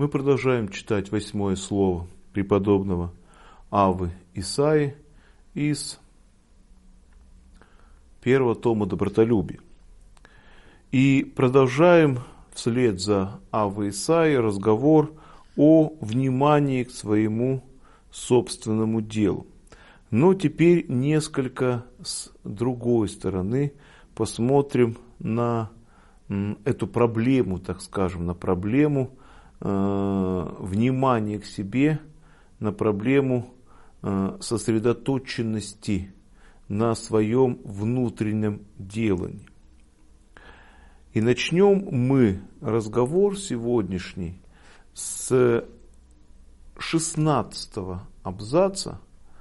Мы продолжаем читать 8 слово преподобного Аввы Исаии из 1 тома «Добротолюбие». И продолжаем вслед за Аввой Исаией разговор о внимании к своему собственному делу. Но теперь несколько с другой стороны посмотрим на эту проблему, так скажем, на проблему внимания к себе, на проблему сосредоточенности на своем внутреннем делании. И начнем мы разговор сегодняшний с 16 абзаца,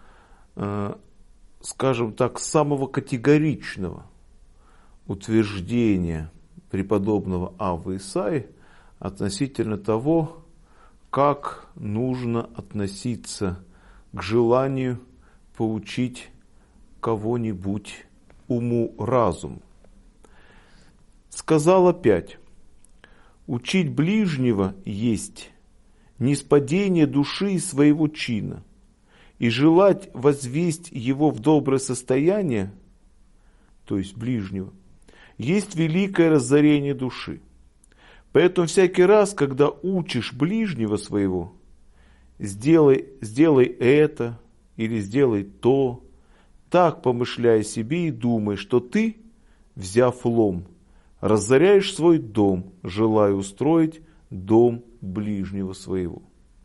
скажем так, самого категоричного утверждения преподобного Аввы Исаии относительно того, как нужно относиться к желанию поучить кого-нибудь уму-разуму. Сказал опять: учить ближнего есть ниспадение души из своего чина, и желать возвесть его в доброе состояние, то есть ближнего, есть великое разорение души. Поэтому всякий раз, когда учишь ближнего своего, сделай это или сделай то, так помышляй себе и думай, что ты, взяв лом, разоряешь свой дом, желая устроить дом ближнего своего.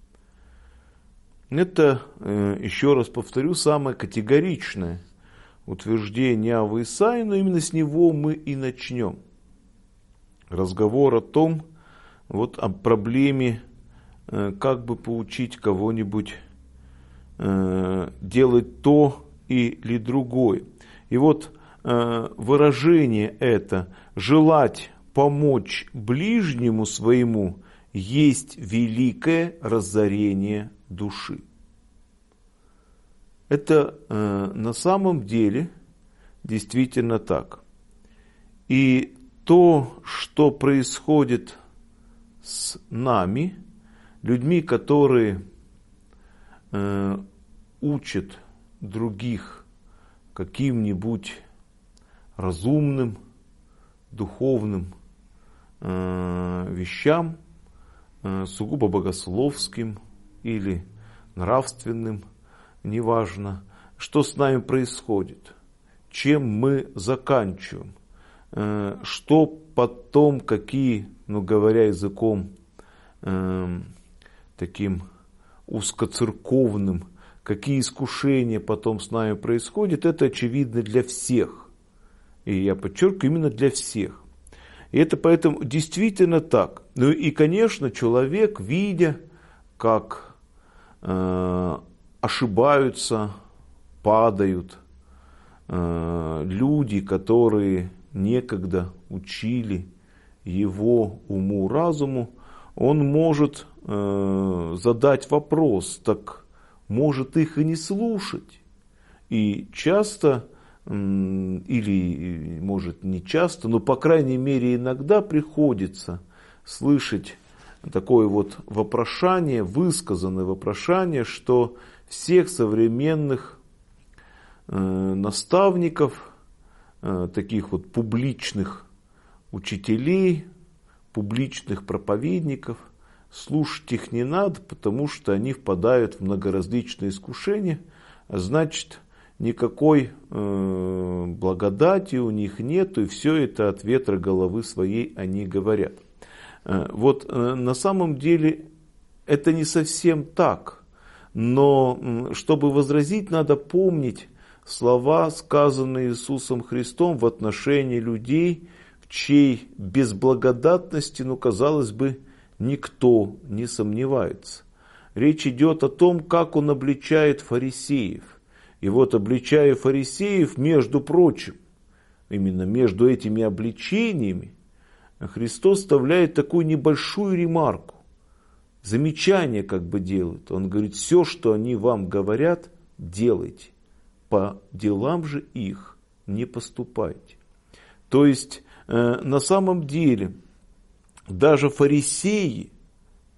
Это, еще раз повторю, самое категоричное утверждение Аввы Исаии, но именно с него мы и начнем. Разговор о том, вот о проблеме, как бы поучить кого-нибудь делать то или другое. И вот выражение это «желать помочь ближнему своему» есть великое разорение души. Это на самом деле действительно так. И то, что происходит с нами, людьми, которые учат других каким-нибудь разумным, духовным вещам, сугубо богословским или нравственным, неважно, что с нами происходит, чем мы заканчиваем, что потом, какие, говоря языком таким узкоцерковным, какие искушения потом с нами происходят, это очевидно для всех. И я подчеркиваю, именно для всех. И это поэтому действительно так. Ну и, конечно, человек, видя, как ошибаются, падают люди, которые некогда учили его уму-разуму, он может задать вопрос: так может их и не слушать? И часто, или может не часто, но по крайней мере иногда приходится слышать такое вот вопрошание, высказанное вопрошание, что всех современных наставников, таких вот публичных учителей, публичных проповедников, слушать их не надо, потому что они впадают в многоразличные искушения, а значит, никакой благодати у них нет, и все это от ветра головы своей они говорят. Вот на самом деле это не совсем так, но чтобы возразить, надо помнить слова, сказанные Иисусом Христом в отношении людей, в чьей безблагодатности, казалось бы, никто не сомневается. Речь идет о том, как он обличает фарисеев. И вот, обличая фарисеев, между прочим, именно между этими обличениями, Христос вставляет такую небольшую ремарку, замечание делает. Он говорит: все, что они вам говорят, делайте, по делам же их не поступайте. То есть, на самом деле, даже фарисеи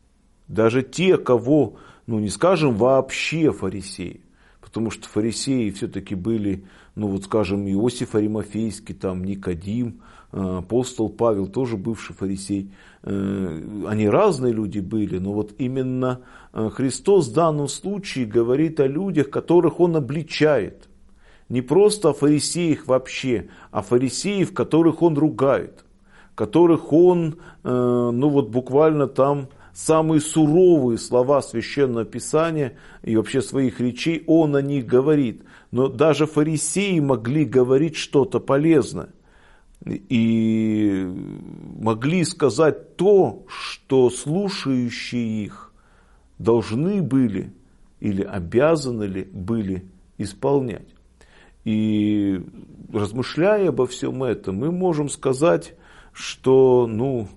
Даже те, кого, не скажем вообще фарисеи, потому что фарисеи все-таки были, скажем, Иосиф Аримафейский, там Никодим, апостол Павел, тоже бывший фарисей. Они разные люди были, но вот именно Христос в данном случае говорит о людях, которых Он обличает. Не просто о фарисеях вообще, а фарисеев, которых Он ругает, которых Он, буквально там самые суровые слова Священного Писания и вообще своих речей Он о них говорит. Но даже фарисеи могли говорить что-то полезное. И могли сказать то, что слушающие их должны были или обязаны ли были исполнять. И размышляя обо всем этом, мы можем сказать, что,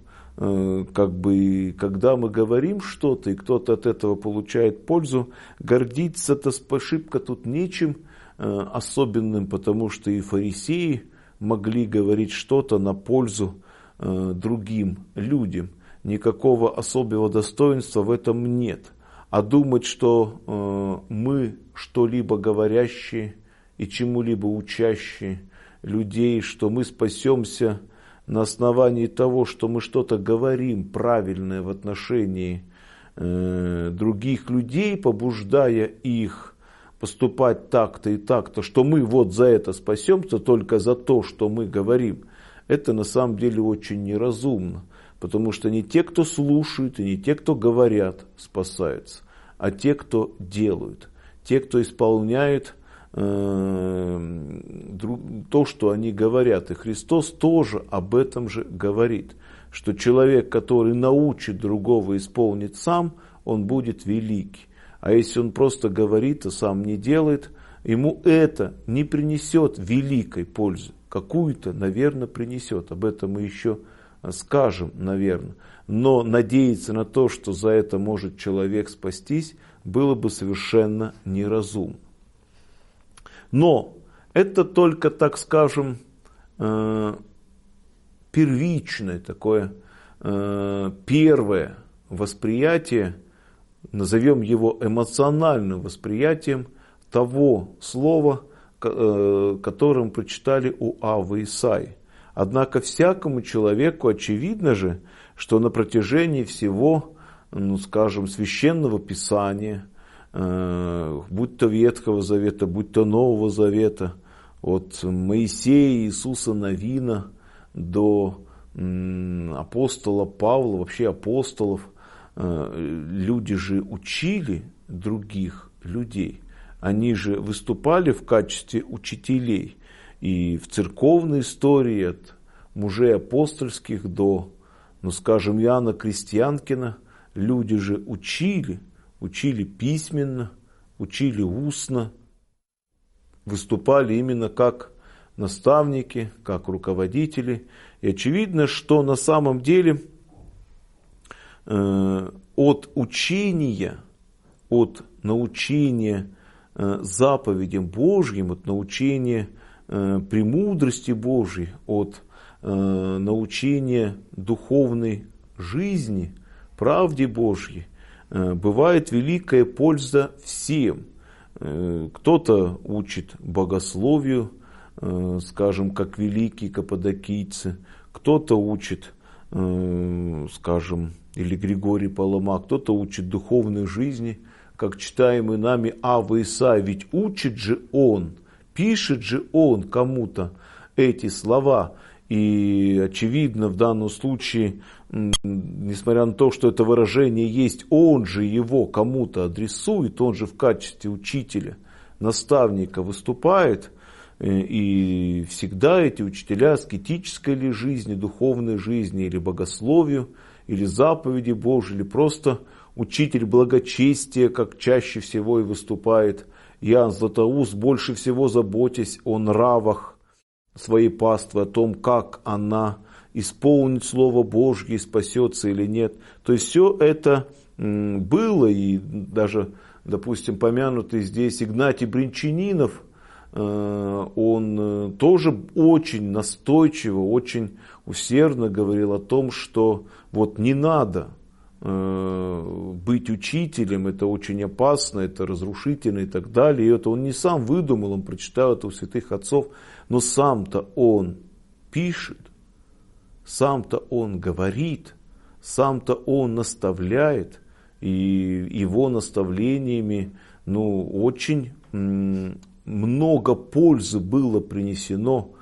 когда мы говорим что-то, и кто-то от этого получает пользу, гордиться-то шибко тут нечем особенным, потому что и фарисеи могли говорить что-то на пользу другим людям. Никакого особого достоинства в этом нет. А думать, что мы что-либо говорящие и чему-либо учащие людей, что мы спасемся на основании того, что мы что-то говорим правильное в отношении других людей, побуждая их поступать так-то и так-то, что мы вот за это спасемся, только за то, что мы говорим, это на самом деле очень неразумно. Потому что не те, кто слушают, и не те, кто говорят, спасаются, а те, кто делают, те, кто исполняет то, что они говорят. И Христос тоже об этом же говорит, что человек, который научит другого исполнить сам, он будет великий. А если он просто говорит, а сам не делает, ему это не принесет великой пользы. Какую-то, наверное, принесет. Об этом мы еще скажем, наверное. Но надеяться на то, что за это может человек спастись, было бы совершенно неразумно. Но это только, так скажем, первичное такое, первое восприятие, назовем его эмоциональным восприятием того слова, которое мы прочитали у Аввы Исаии. Однако всякому человеку очевидно же, что на протяжении всего, священного Писания, будь то Ветхого Завета, будь то Нового Завета, от Моисея, Иисуса Навина до апостола Павла, вообще апостолов, люди же учили других людей. Они же выступали в качестве учителей. И в церковной истории от мужей апостольских до, Иоанна Крестьянкина, люди же учили письменно, учили устно, выступали именно как наставники, как руководители. И очевидно, что на самом деле от учения, от научения заповедям Божьим, от научения премудрости Божьей, от научения духовной жизни, правде Божьей, бывает великая польза всем. Кто-то учит богословию, скажем, как великие каппадокийцы, кто-то учит, скажем, или Григорий Палама, кто-то учит духовной жизни, как читаемый нами Авва Исаия, ведь учит же он, пишет же он кому-то эти слова. И очевидно в данном случае, несмотря на то, что это выражение есть, он же его кому-то адресует, он же в качестве учителя, наставника выступает. И всегда эти учителя аскетической ли жизни, духовной жизни, или богословию, или заповеди Божьи, или просто учитель благочестия, как чаще всего и выступает Иоанн Златоуст, больше всего заботясь о нравах своей паствы, о том, как она исполнит Слово Божье и спасется или нет. То есть все это было, и даже, допустим, помянутый здесь Игнатий Бринчанинов, он тоже очень настойчиво, очень усердно говорил о том, что вот не надо быть быть учителем это очень опасно, это разрушительно и так далее. И это он не сам выдумал, он прочитал это у святых отцов, но сам-то он пишет, сам-то он говорит, сам-то он наставляет, и его наставлениями очень много пользы было принесено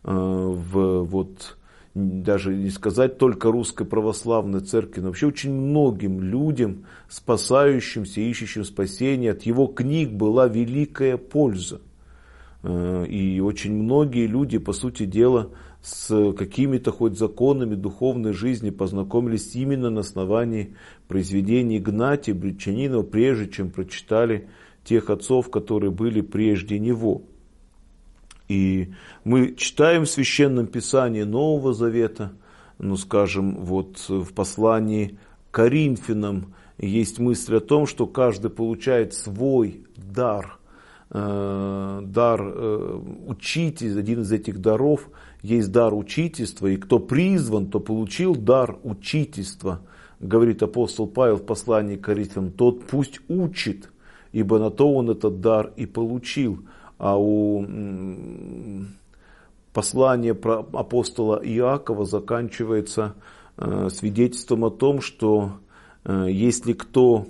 даже не сказать только Русской Православной Церкви, но вообще очень многим людям, спасающимся, ищущим спасения, от его книг была великая польза. И очень многие люди, по сути дела, с какими-то хоть законами духовной жизни познакомились именно на основании произведений Игнатия Бритчанинова, прежде чем прочитали тех отцов, которые были прежде него. И мы читаем в Священном Писании Нового Завета, в послании к Коринфянам есть мысль о том, что каждый получает свой дар. Дар учителя, один из этих даров есть дар учительства, и кто призван, то получил дар учительства. Говорит апостол Павел в послании к Коринфянам, тот пусть учит, ибо на то он этот дар и получил. А у послания апостола Иакова заканчивается свидетельством о том, что если кто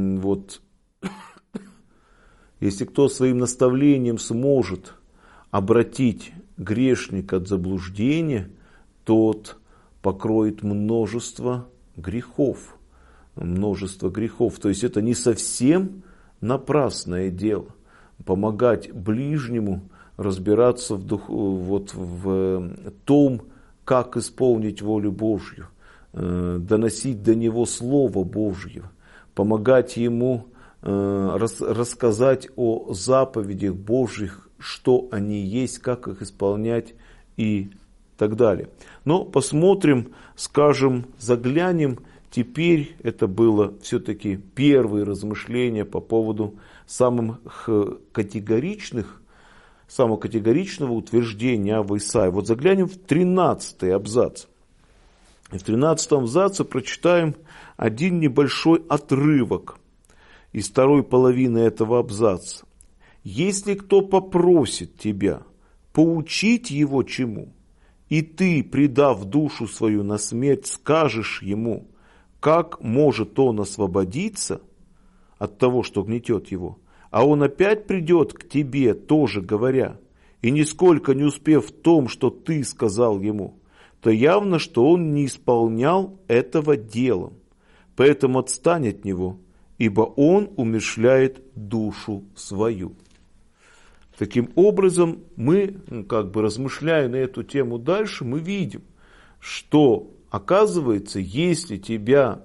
своим наставлением сможет обратить грешника от заблуждения, тот покроет множество грехов. Множество грехов. То есть это не совсем напрасное дело. Помогать ближнему разбираться в том, как исполнить волю Божью, доносить до него Слово Божье, помогать ему рассказать о заповедях Божьих, что они есть, как их исполнять и так далее. Но посмотрим, заглянем. Теперь это было все-таки первые размышления по поводу самого категоричного утверждения Авва Исаия. Вот заглянем в 13-й абзац. И в 13-м абзаце прочитаем один небольшой отрывок из второй половины этого абзаца. «Если кто попросит тебя поучить его чему, и ты, предав душу свою на смерть, скажешь ему, как может он освободиться от того, что гнетет его, а он опять придет к тебе, тоже говоря, и нисколько не успев в том, что ты сказал ему, то явно, что он не исполнял этого делом. Поэтому отстань от него, ибо он умерщвляет душу свою». Таким образом, мы, размышляя на эту тему дальше, мы видим, что, оказывается, если тебя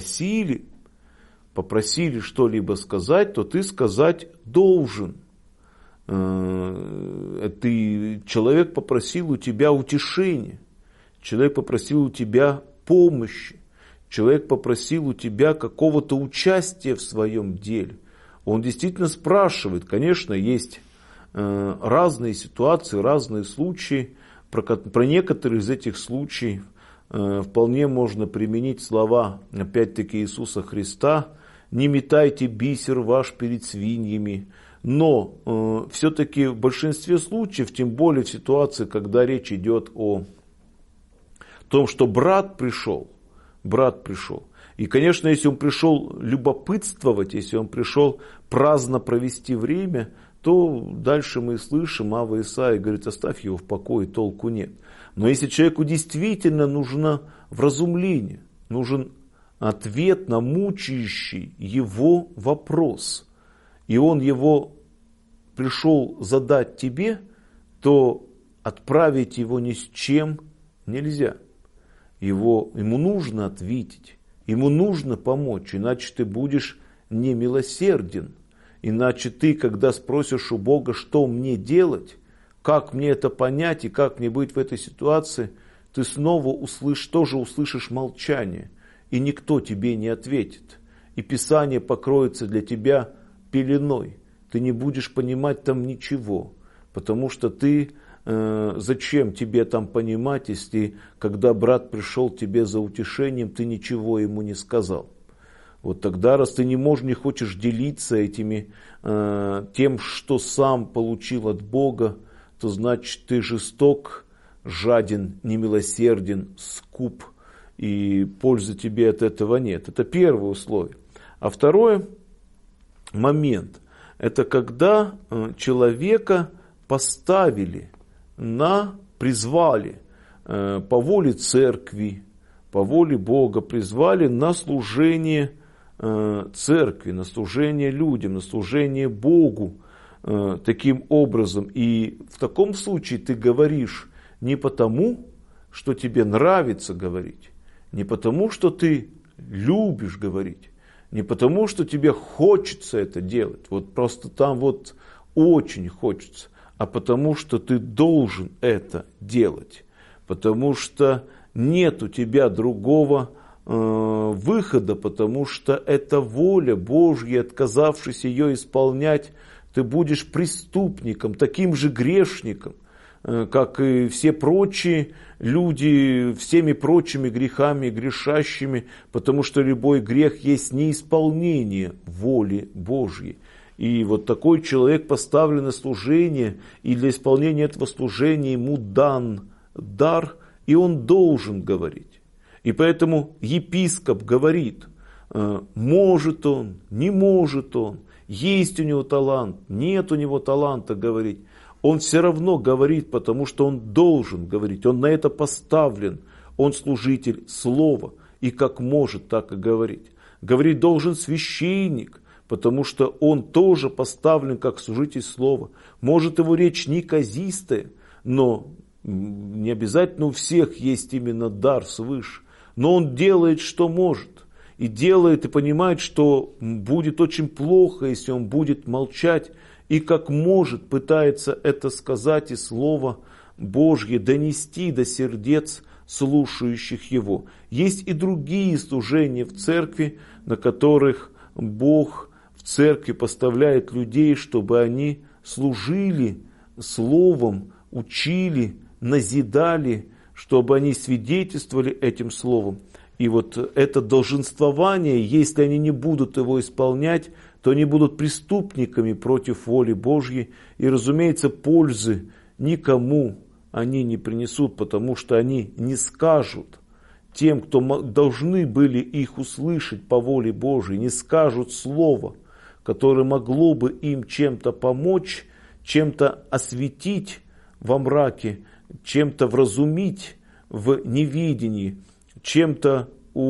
попросили что-либо сказать, то ты сказать должен. Человек попросил у тебя утешения, человек попросил у тебя помощи, человек попросил у тебя какого-то участия в своем деле. Он действительно спрашивает. Конечно, есть разные ситуации, разные случаи. Про некоторые из этих случаев вполне можно применить слова, опять-таки, Иисуса Христа: «Не метайте бисер ваш перед свиньями». Но все-таки в большинстве случаев, тем более в ситуации, когда речь идет о том, что брат пришел. И, конечно, если он пришел любопытствовать, если он пришел праздно провести время, то дальше мы слышим, Авва Исаия говорит: оставь его в покое, толку нет. Но если человеку действительно нужно вразумление, нужен ответ на мучающий его вопрос, и он его пришел задать тебе, то отправить его ни с чем нельзя. Ему нужно ответить, ему нужно помочь, иначе ты будешь немилосерден. Иначе ты, когда спросишь у Бога, что мне делать, как мне это понять и как мне быть в этой ситуации, ты снова услышишь молчание, и никто тебе не ответит. И Писание покроется для тебя пеленой. Ты не будешь понимать там ничего, потому что зачем тебе там понимать, если когда брат пришел тебе за утешением, ты ничего ему не сказал. Вот тогда, раз ты не хочешь делиться этими, тем, что сам получил от Бога, то значит ты жесток, жаден, немилосерден, скуп, и пользы тебе от этого нет. Это первое условие. А второй момент, это когда человека поставили, призвали по воле церкви, по воле Бога, призвали на служение церкви, на служение людям, на служение Богу таким образом. И в таком случае ты говоришь не потому, что тебе нравится говорить, не потому, что ты любишь говорить, не потому, что тебе хочется это делать, вот просто там вот очень хочется, а потому, что ты должен это делать, потому что нет у тебя другого выхода, потому что это воля Божья, отказавшись ее исполнять, ты будешь преступником, таким же грешником, как и все прочие люди, всеми прочими грехами грешащими, потому что любой грех есть неисполнение воли Божьей. И вот такой человек поставлен на служение, и для исполнения этого служения ему дан дар, и он должен говорить. И поэтому епископ говорит, может он, не может он, есть у него талант, нет у него таланта говорить. Он все равно говорит, потому что он должен говорить, он на это поставлен, он служитель слова, и как может, так и говорить. Говорить должен священник, потому что он тоже поставлен как служитель слова. Может, его речь неказистая, но не обязательно у всех есть именно дар свыше. Но он делает, что может. И делает, и понимает, что будет очень плохо, если он будет молчать. И как может, пытается это сказать и Слово Божье донести до сердец слушающих его. Есть и другие служения в церкви, на которых Бог в церкви поставляет людей, чтобы они служили Словом, учили, назидали, чтобы они свидетельствовали этим словом. И вот это долженствование, если они не будут его исполнять, то они будут преступниками против воли Божьей. И, разумеется, пользы никому они не принесут, потому что они не скажут тем, кто должны были их услышать по воле Божьей, не скажут слово, которое могло бы им чем-то помочь, чем-то осветить во мраке, чем-то вразумить в неведении, чем-то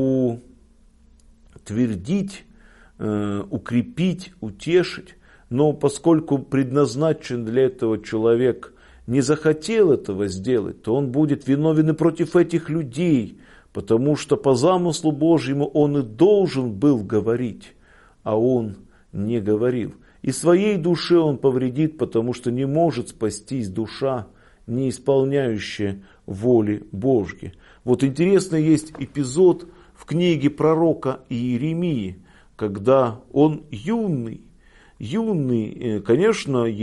утвердить, укрепить, утешить. Но поскольку предназначен для этого человек не захотел этого сделать, то он будет виновен и против этих людей, потому что по замыслу Божьему он и должен был говорить, а он не говорил. И своей душе он повредит, потому что не может спастись душа, не исполняющая воли Божьей. Вот интересно, есть эпизод в книге пророка Иеремии, когда он юный, конечно, у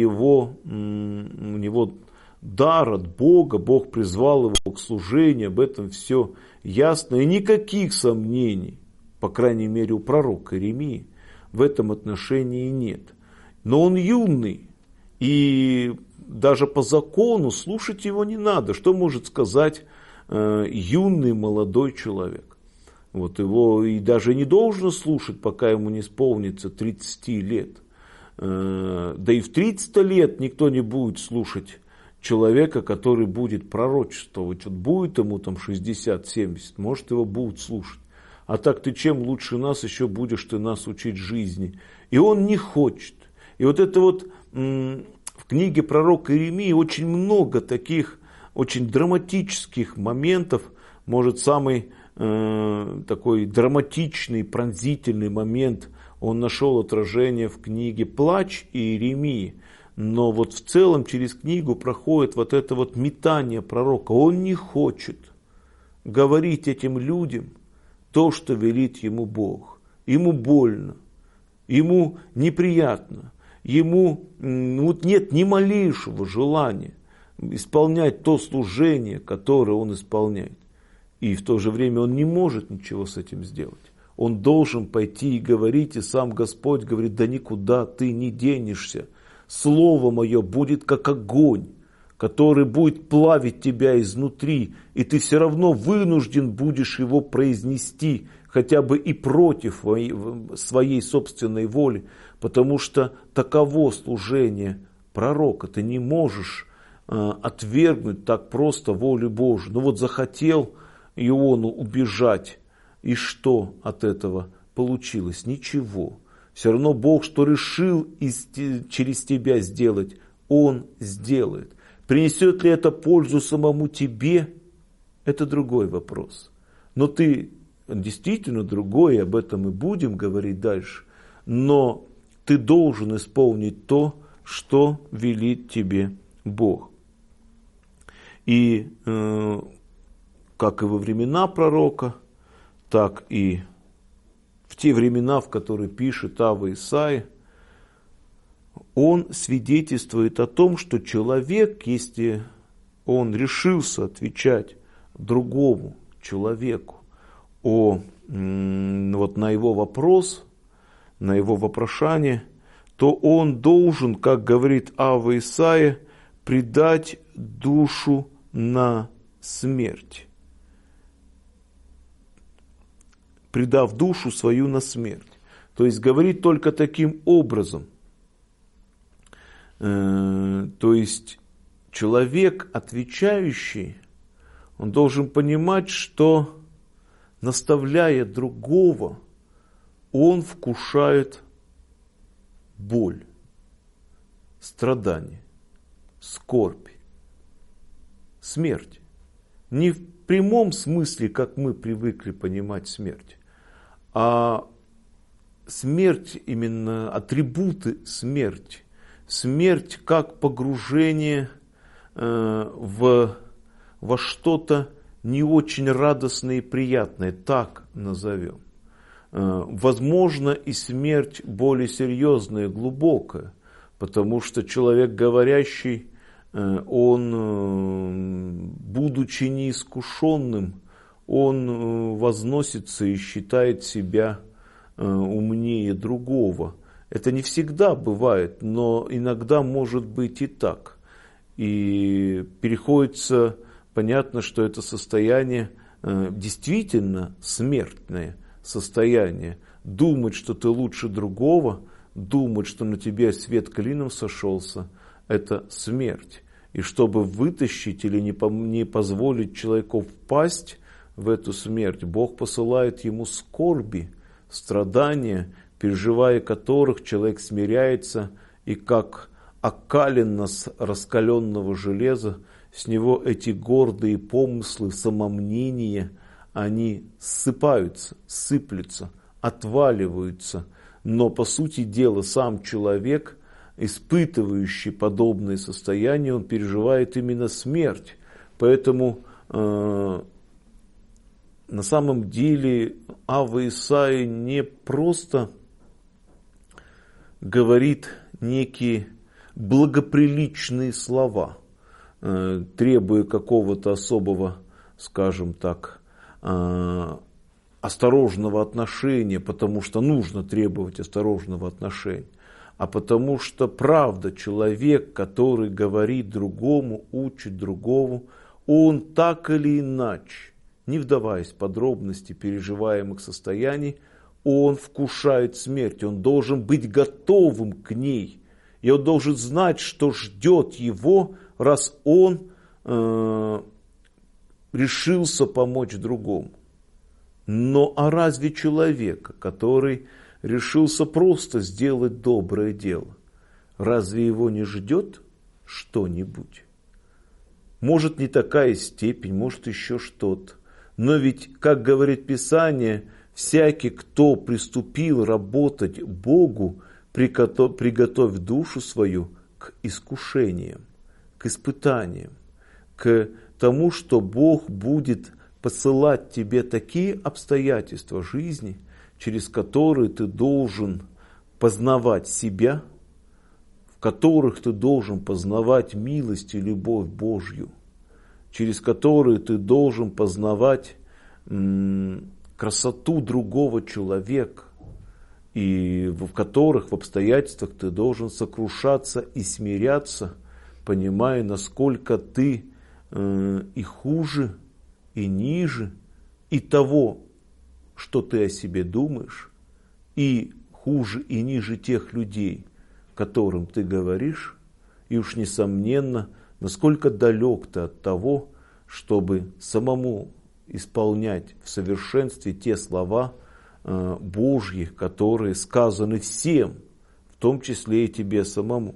него дар от Бога, Бог призвал его к служению, об этом все ясно, и никаких сомнений, по крайней мере у пророка Иеремии, в этом отношении нет. Но он юный, и даже по закону слушать его не надо. Что может сказать юный молодой человек? Вот его и даже не должно слушать, пока ему не исполнится 30 лет. Да и в 30 лет никто не будет слушать человека, который будет пророчествовать. Вот будет ему там 60-70, может, его будут слушать. А так ты чем лучше нас еще будешь ты нас учить жизни? И он не хочет. И вот это вот в книге пророка Иеремии очень много таких очень драматических моментов. Может, самый такой драматичный, пронзительный момент он нашел отражение в книге «Плач» Иеремии. Но вот в целом через книгу проходит вот это вот метание пророка. Он не хочет говорить этим людям то, что велит ему Бог. Ему больно, ему неприятно, ему нет ни малейшего желания исполнять то служение, которое он исполняет. И в то же время он не может ничего с этим сделать. Он должен пойти и говорить, и сам Господь говорит, да никуда ты не денешься. Слово мое будет как огонь, который будет плавить тебя изнутри, и ты все равно вынужден будешь его произнести, хотя бы и против своей собственной воли, потому что таково служение пророка. Ты не можешь отвергнуть так просто волю Божию. Ну вот захотел Иону убежать, и что от этого получилось? Ничего. Все равно Бог, что решил через тебя сделать, Он сделает. Принесет ли это пользу самому тебе? Это другой вопрос. Но ты действительно другой, об этом и будем говорить дальше. Но ты должен исполнить то, что велит тебе Бог. И как и во времена пророка, так и в те времена, в которые пишет Ава Исаия, он свидетельствует о том, что человек, если он решился отвечать другому человеку на его вопрос, на его вопрошание, то он должен, как говорит Ава Исаия, предать душу на смерть. Предав душу свою на смерть. То есть говорит только таким образом. То есть человек, отвечающий, он должен понимать, что, наставляя другого, он вкушает боль, страдание, скорбь, смерть. Не в прямом смысле, как мы привыкли понимать смерть, а смерть, именно атрибуты смерти. Смерть как погружение во что-то не очень радостное и приятное, так назовем. Возможно, и смерть более серьезная, глубокая, потому что человек говорящий, он, будучи неискушенным, он возносится и считает себя умнее другого. Это не всегда бывает, но иногда может быть и так. И переходится, понятно, что это состояние действительно смертное состояние. Думать, что ты лучше другого, думать, что на тебе свет клином сошелся, это смерть. И чтобы вытащить или не позволить человеку впасть в эту смерть, Бог посылает ему скорби, страдания, переживая которых человек смиряется, и как окаленно с раскаленного железа, с него эти гордые помыслы, самомнения, они ссыпаются, сыплются, отваливаются. Но по сути дела сам человек, испытывающий подобные состояния, он переживает именно смерть. Поэтому на самом деле Ава Исаия не просто говорит некие благоприличные слова, требуя какого-то особого, скажем так, осторожного отношения, потому что нужно требовать осторожного отношения, а потому что правда, человек, который говорит другому, учит другому, он так или иначе, не вдаваясь в подробности переживаемых состояний, он вкушает смерть, он должен быть готовым к ней, и он должен знать, что ждет его, раз он решился помочь другому. Но а разве человека, который решился просто сделать доброе дело, разве его не ждет что-нибудь? Может, не такая степень, может, еще что-то. Но ведь, как говорит Писание, всякий, кто приступил работать Богу, приготовь душу свою к искушениям, к испытаниям, к тому, что Бог будет посылать тебе такие обстоятельства жизни, через которые ты должен познавать себя, в которых ты должен познавать милость и любовь Божью, через которые ты должен познавать, красоту другого человека, и в которых, в обстоятельствах ты должен сокрушаться и смиряться, понимая, насколько ты и хуже, и ниже, и того, что ты о себе думаешь, и хуже, и ниже тех людей, которым ты говоришь, и уж несомненно, насколько далек ты от того, чтобы самому исполнять в совершенстве те слова Божьи, которые сказаны всем, в том числе и тебе самому.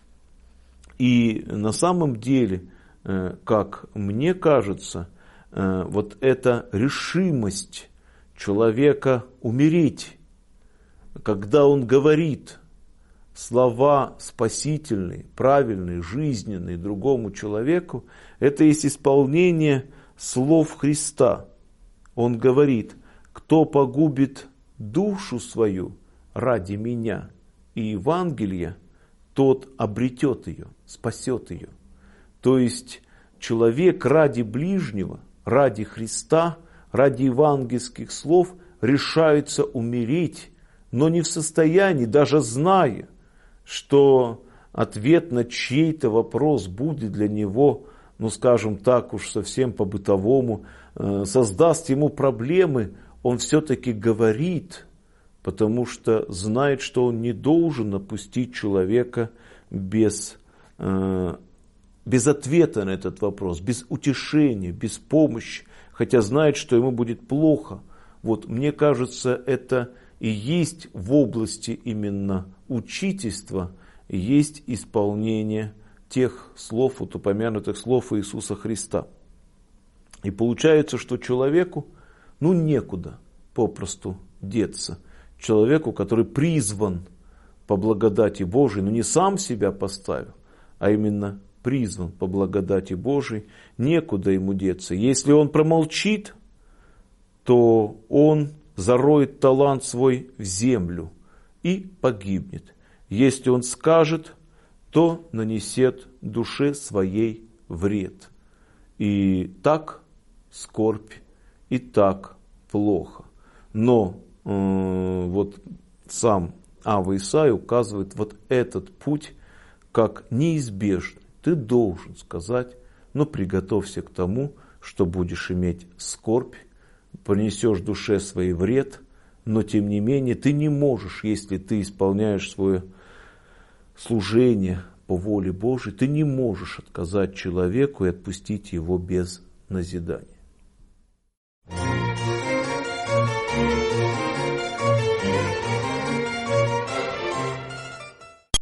И на самом деле, как мне кажется, вот эта решимость человека умереть, когда он говорит слова спасительные, правильные, жизненные другому человеку, это есть исполнение слов Христа. Он говорит: кто погубит душу свою ради меня и Евангелия, тот обретет ее, спасет ее. То есть человек ради ближнего, ради Христа, ради евангельских слов решается умереть, но не в состоянии, даже зная, что ответ на чей-то вопрос будет для него, ну скажем так уж совсем по-бытовому, создаст ему проблемы, он все-таки говорит, потому что знает, что он не должен отпустить человека без ответа на этот вопрос, без утешения, без помощи, хотя знает, что ему будет плохо. Вот мне кажется, это и есть в области именно учительства, есть исполнение тех слов, вот упомянутых слов Иисуса Христа. И получается, что человеку, некуда попросту деться. Человеку, который призван по благодати Божией, не сам себя поставил, а именно призван по благодати Божией, некуда ему деться. Если он промолчит, то он зароет талант свой в землю и погибнет. Если он скажет, то нанесет душе своей вред. И так скорбь, и так плохо. Но вот сам Ава Исаия указывает вот этот путь как неизбежный. Ты должен сказать, приготовься к тому, что будешь иметь скорбь, понесешь душе своей вред, но тем не менее ты не можешь, если ты исполняешь свое служение по воле Божией, ты не можешь отказать человеку и отпустить его без назидания.